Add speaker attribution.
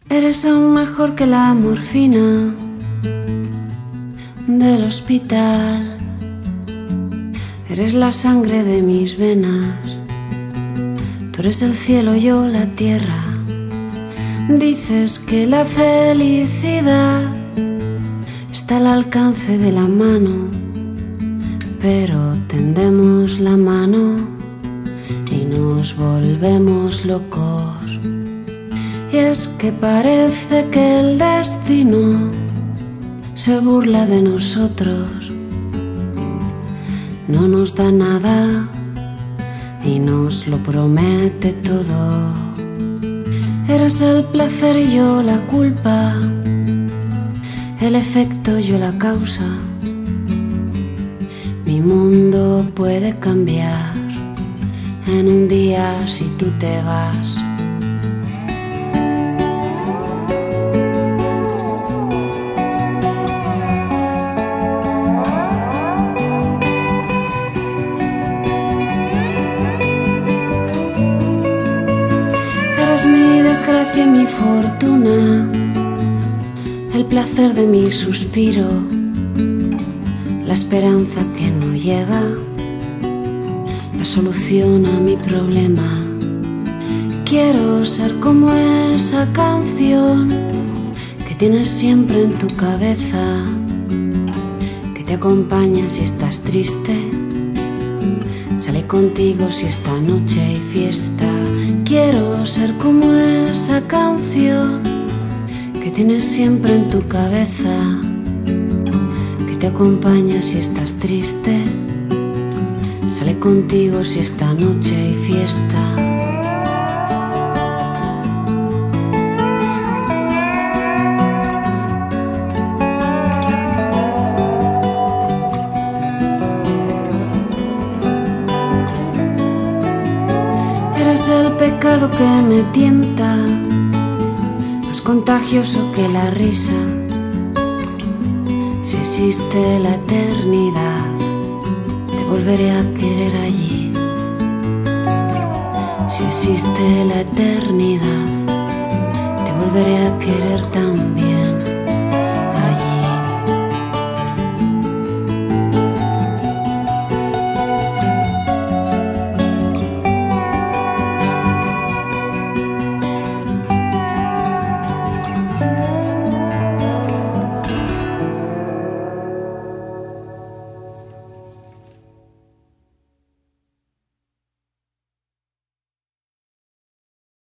Speaker 1: Eres aún mejor que la morfina del hospital. Eres la sangre de mis venas. Tú eres el cielo, yo la tierra. Dices que la felicidad está al alcance de la mano, pero tendemos la mano y nos volvemos locos. Y es que parece que el destino se burla de nosotros, no nos da nada y nos lo promete todo. Eres el placer y yo la culpa, el efecto yo la causa. Mi mundo puede cambiar en un día si tú te vas. Mi desgracia y mi fortuna, el placer de mi suspiro, la esperanza que no llega, la solución a mi problema. Quiero ser como esa canción que tienes siempre en tu cabeza, que te acompaña si estás triste, sale contigo si esta noche hay fiesta. Quiero ser como esa canción que tienes siempre en tu cabeza, que te acompaña si estás triste, sale contigo si esta noche hay fiesta. Eres el pecado que me tienta, más contagioso que la risa. Si existe la eternidad, te volveré a querer allí. Si existe la eternidad, te volveré a querer también.